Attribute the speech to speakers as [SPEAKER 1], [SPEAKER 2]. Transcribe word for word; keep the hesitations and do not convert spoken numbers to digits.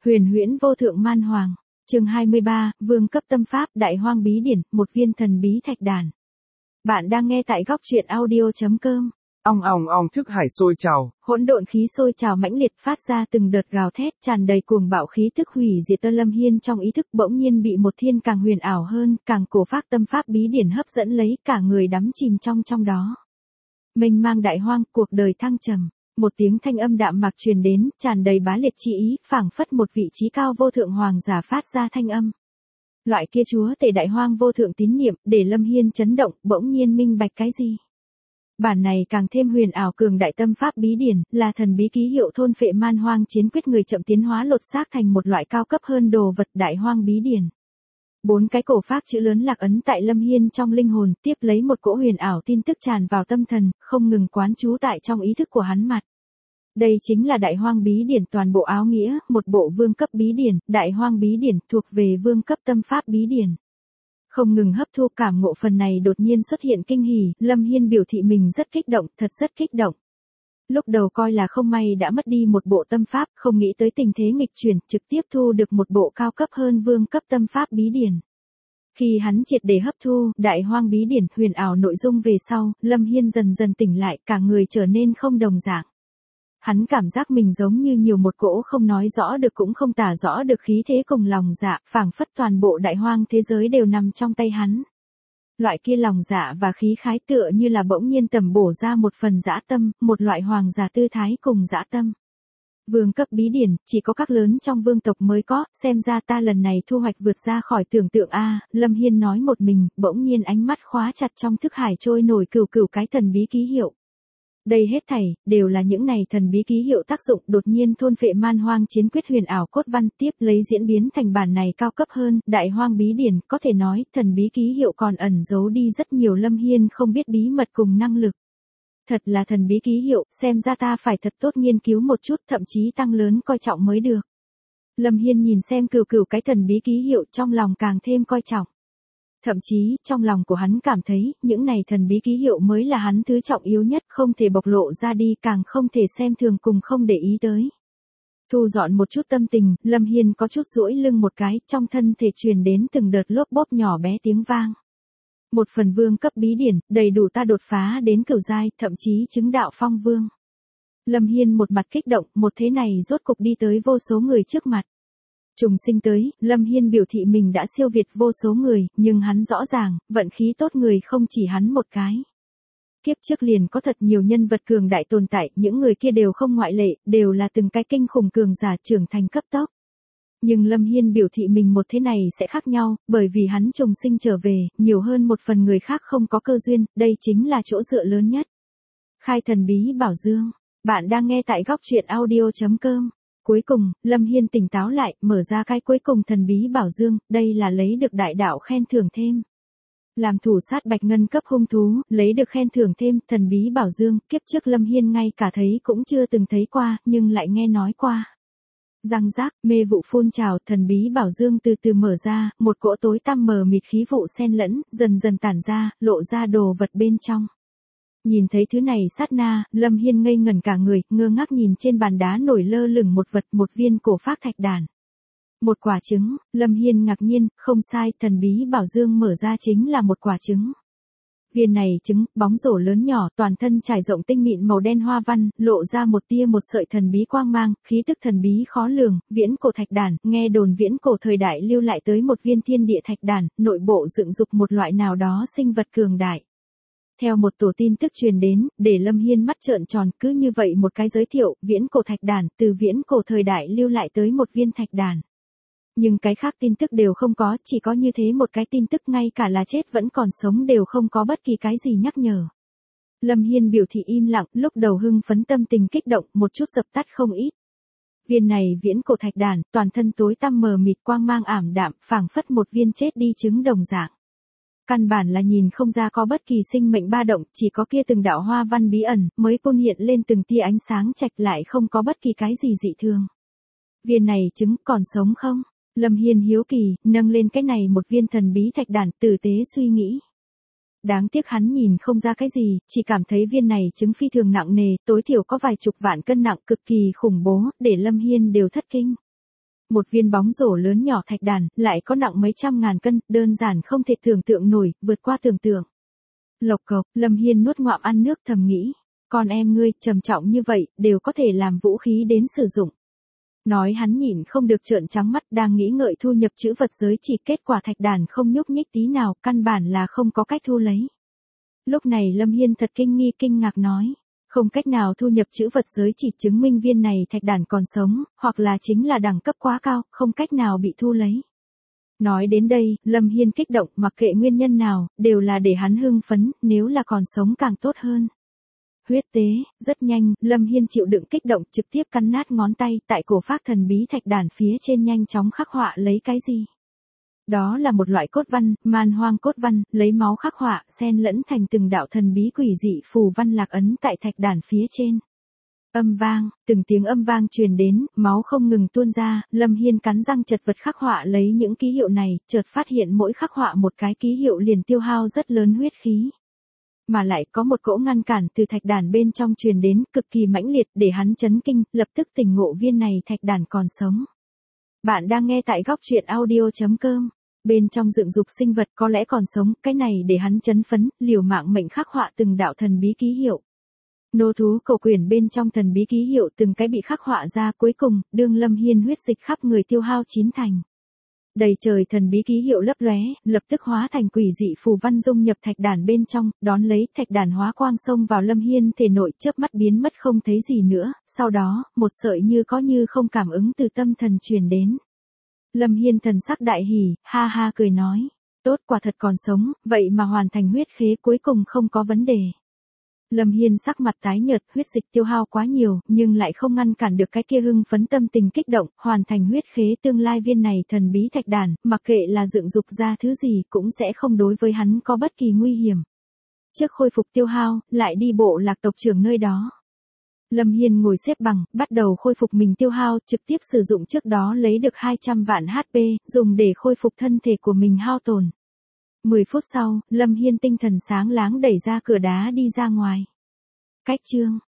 [SPEAKER 1] Huyền huyễn vô thượng man hoàng. Chương hai mươi ba, Vương cấp tâm pháp, Đại Hoang bí điển, một viên thần bí thạch đàn. Bạn đang nghe tại góc truyện audio chấm com.
[SPEAKER 2] Ong ong ong, thức hải sôi trào,
[SPEAKER 1] hỗn độn khí sôi trào mãnh liệt phát ra từng đợt gào thét, tràn đầy cuồng bạo khí tức hủy diệt. Tơ Lâm Hiên trong ý thức bỗng nhiên bị một thiên càng huyền ảo hơn, càng cổ phác tâm pháp bí điển hấp dẫn lấy, cả người đắm chìm trong trong đó. Mênh mang đại hoang, cuộc đời thăng trầm. Một tiếng thanh âm đạm mạc truyền đến, tràn đầy bá liệt chi ý, phảng phất một vị trí cao vô thượng hoàng giả phát ra thanh âm. Loại kia chúa tể đại hoang vô thượng tín niệm, để Lâm Hiên chấn động, bỗng nhiên minh bạch cái gì. Bản này càng thêm huyền ảo cường đại tâm pháp bí điển, là thần bí ký hiệu thôn phệ man hoang chiến quyết, người chậm tiến hóa lột xác thành một loại cao cấp hơn đồ vật đại hoang bí điển. Bốn cái cổ phác chữ lớn lạc ấn tại Lâm Hiên trong linh hồn, tiếp lấy một cỗ huyền ảo tin tức tràn vào tâm thần, không ngừng quán trú tại trong ý thức của hắn mặt. Đây chính là đại hoang bí điển toàn bộ áo nghĩa, một bộ vương cấp bí điển, đại hoang bí điển thuộc về vương cấp tâm pháp bí điển. Không ngừng hấp thu cảm ngộ phần này đột nhiên xuất hiện kinh hỉ, Lâm Hiên biểu thị mình rất kích động, thật rất kích động. Lúc đầu coi là không may đã mất đi một bộ tâm pháp, không nghĩ tới tình thế nghịch chuyển, trực tiếp thu được một bộ cao cấp hơn vương cấp tâm pháp bí điển. Khi hắn triệt để hấp thu đại hoang bí điển huyền ảo nội dung về sau, Lâm Hiên dần dần tỉnh lại, cả người trở nên không đồng dạng. Hắn cảm giác mình giống như nhiều một cỗ không nói rõ được cũng không tả rõ được khí thế cùng lòng dạ, phảng phất toàn bộ đại hoang thế giới đều nằm trong tay hắn. Loại kia lòng dạ và khí khái tựa như là bỗng nhiên tầm bổ ra một phần dã tâm, một loại hoàng giả tư thái cùng dã tâm. Vương cấp bí điển, chỉ có các lớn trong vương tộc mới có, xem ra ta lần này thu hoạch vượt ra khỏi tưởng tượng a. Lâm Hiên nói một mình, bỗng nhiên ánh mắt khóa chặt trong thức hải trôi nổi cửu cửu cái thần bí ký hiệu. Đây hết thảy, đều là những này thần bí ký hiệu tác dụng đột nhiên thôn phệ man hoang chiến quyết huyền ảo cốt văn, tiếp lấy diễn biến thành bản này cao cấp hơn, đại hoang bí điển, có thể nói, thần bí ký hiệu còn ẩn giấu đi rất nhiều Lâm Hiên không biết bí mật cùng năng lực. Thật là thần bí ký hiệu, xem ra ta phải thật tốt nghiên cứu một chút, thậm chí tăng lớn coi trọng mới được. Lâm Hiên nhìn xem cửu cửu cái thần bí ký hiệu, trong lòng càng thêm coi trọng. Thậm chí, trong lòng của hắn cảm thấy, những này thần bí ký hiệu mới là hắn thứ trọng yếu nhất, không thể bộc lộ ra đi, càng không thể xem thường cùng không để ý tới. Thu dọn một chút tâm tình, Lâm Hiên có chút duỗi lưng một cái, trong thân thể truyền đến từng đợt lốp bốp nhỏ bé tiếng vang. Một phần vương cấp bí điển, đầy đủ ta đột phá đến cửu giai, thậm chí chứng đạo phong vương. Lâm Hiên một mặt kích động, một thế này rốt cục đi tới vô số người trước mặt. Trùng sinh tới, Lâm Hiên biểu thị mình đã siêu việt vô số người, nhưng hắn rõ ràng, vận khí tốt người không chỉ hắn một cái. Kiếp trước liền có thật nhiều nhân vật cường đại tồn tại, những người kia đều không ngoại lệ, đều là từng cái kinh khủng cường giả trưởng thành cấp tốc. Nhưng Lâm Hiên biểu thị mình một thế này sẽ khác nhau, bởi vì hắn trùng sinh trở về, nhiều hơn một phần người khác không có cơ duyên, đây chính là chỗ dựa lớn nhất. Khai thần bí bảo dương, bạn đang nghe tại góc truyện audio chấm com. Cuối cùng, Lâm Hiên tỉnh táo lại, mở ra cái cuối cùng thần bí bảo dương, đây là lấy được đại đạo khen thưởng thêm. Làm thủ sát bạch ngân cấp hung thú, lấy được khen thưởng thêm, thần bí bảo dương, kiếp trước Lâm Hiên ngay cả thấy cũng chưa từng thấy qua, nhưng lại nghe nói qua. Răng rác, mê vụ phun trào, thần bí bảo dương từ từ mở ra, một cỗ tối tăm mờ mịt khí vụ xen lẫn, dần dần tản ra, lộ ra đồ vật bên trong. Nhìn thấy thứ này sát na, Lâm Hiên ngây ngẩn cả người, ngơ ngác nhìn trên bàn đá nổi lơ lửng một vật, một viên cổ phác thạch đàn. Một quả trứng, Lâm Hiên ngạc nhiên, không sai, thần bí bảo dương mở ra chính là một quả trứng. Viên này trứng, bóng rổ lớn nhỏ, toàn thân trải rộng tinh mịn màu đen hoa văn, lộ ra một tia một sợi thần bí quang mang, khí tức thần bí khó lường, viễn cổ thạch đàn, nghe đồn viễn cổ thời đại lưu lại tới một viên thiên địa thạch đàn, nội bộ dựng dục một loại nào đó sinh vật cường đại. Theo một tổ tin tức truyền đến, để Lâm Hiên mắt trợn tròn, cứ như vậy một cái giới thiệu, viễn cổ thạch đàn, từ viễn cổ thời đại lưu lại tới một viên thạch đàn. Nhưng cái khác tin tức đều không có, chỉ có như thế một cái tin tức, ngay cả là chết vẫn còn sống đều không có bất kỳ cái gì nhắc nhở. Lâm Hiên biểu thị im lặng, lúc đầu hưng phấn tâm tình kích động, một chút dập tắt không ít. Viên này viễn cổ thạch đàn, toàn thân tối tăm mờ mịt quang mang ảm đạm, phảng phất một viên chết đi trứng đồng dạng. Căn bản là nhìn không ra có bất kỳ sinh mệnh ba động, chỉ có kia từng đạo hoa văn bí ẩn, mới phun hiện lên từng tia ánh sáng chạch, lại không có bất kỳ cái gì dị thường. Viên này trứng còn sống không? Lâm Hiên hiếu kỳ, nâng lên cái này một viên thần bí thạch đàn, tử tế suy nghĩ. Đáng tiếc hắn nhìn không ra cái gì, chỉ cảm thấy viên này trứng phi thường nặng nề, tối thiểu có vài chục vạn cân nặng, cực kỳ khủng bố, để Lâm Hiên đều thất kinh. Một viên bóng rổ lớn nhỏ thạch đàn, lại có nặng mấy trăm ngàn cân, đơn giản không thể tưởng tượng nổi, vượt qua tưởng tượng. Lộc cộc, Lâm Hiên nuốt ngoạm ăn nước thầm nghĩ. Con em ngươi, trầm trọng như vậy, đều có thể làm vũ khí đến sử dụng. Nói hắn nhịn không được trợn trắng mắt, đang nghĩ ngợi thu nhập chữ vật giới chỉ, kết quả thạch đàn không nhúc nhích tí nào, căn bản là không có cách thu lấy. Lúc này Lâm Hiên thật kinh nghi kinh ngạc nói. Không cách nào thu nhập chữ vật giới chỉ chứng minh viên này thạch đàn còn sống, hoặc là chính là đẳng cấp quá cao, không cách nào bị thu lấy. Nói đến đây, Lâm Hiên kích động, mặc kệ nguyên nhân nào, đều là để hắn hưng phấn, nếu là còn sống càng tốt hơn. Huyết tế, rất nhanh, Lâm Hiên chịu đựng kích động, trực tiếp cắn nát ngón tay, tại cổ phác thần bí thạch đàn phía trên nhanh chóng khắc họa lấy cái gì. Đó là một loại cốt văn, man hoang cốt văn, lấy máu khắc họa, xen lẫn thành từng đạo thần bí quỷ dị phù văn lạc ấn tại thạch đàn phía trên. Âm vang, từng tiếng âm vang truyền đến, máu không ngừng tuôn ra, Lâm Hiên cắn răng chật vật khắc họa lấy những ký hiệu này, chợt phát hiện mỗi khắc họa một cái ký hiệu liền tiêu hao rất lớn huyết khí. Mà lại có một cỗ ngăn cản từ thạch đàn bên trong truyền đến, cực kỳ mãnh liệt, để hắn chấn kinh, lập tức tỉnh ngộ viên này thạch đàn còn sống. Bạn đang nghe tại góc truyện audio chấm com. Bên trong dựng dục sinh vật có lẽ còn sống, cái này để hắn chấn phấn, liều mạng mệnh khắc họa từng đạo thần bí ký hiệu. Nô thú cầu quyển bên trong thần bí ký hiệu từng cái bị khắc họa ra, cuối cùng, đương Lâm Hiên huyết dịch khắp người tiêu hao chín thành. Đầy trời thần bí ký hiệu lấp lóe, lập tức hóa thành quỷ dị phù văn dung nhập thạch đàn bên trong, đón lấy thạch đàn hóa quang xông vào Lâm Hiên thể nội, chớp mắt biến mất không thấy gì nữa, sau đó, một sợi như có như không cảm ứng từ tâm thần truyền đến. Lâm Hiên thần sắc đại hỉ, ha ha cười nói, tốt, quả thật còn sống, vậy mà hoàn thành huyết khế, cuối cùng không có vấn đề. Lâm Hiên sắc mặt tái nhợt, huyết dịch tiêu hao quá nhiều, nhưng lại không ngăn cản được cái kia hưng phấn tâm tình kích động, hoàn thành huyết khế tương lai viên này thần bí thạch đàn, mặc kệ là dựng dục ra thứ gì cũng sẽ không đối với hắn có bất kỳ nguy hiểm. Trước khôi phục tiêu hao, lại đi bộ lạc tộc trưởng nơi đó. Lâm Hiên ngồi xếp bằng, bắt đầu khôi phục mình tiêu hao, trực tiếp sử dụng trước đó lấy được hai trăm vạn hát pê, dùng để khôi phục thân thể của mình hao tổn. mười phút sau, Lâm Hiên tinh thần sáng láng đẩy ra cửa đá đi ra ngoài. Cách chương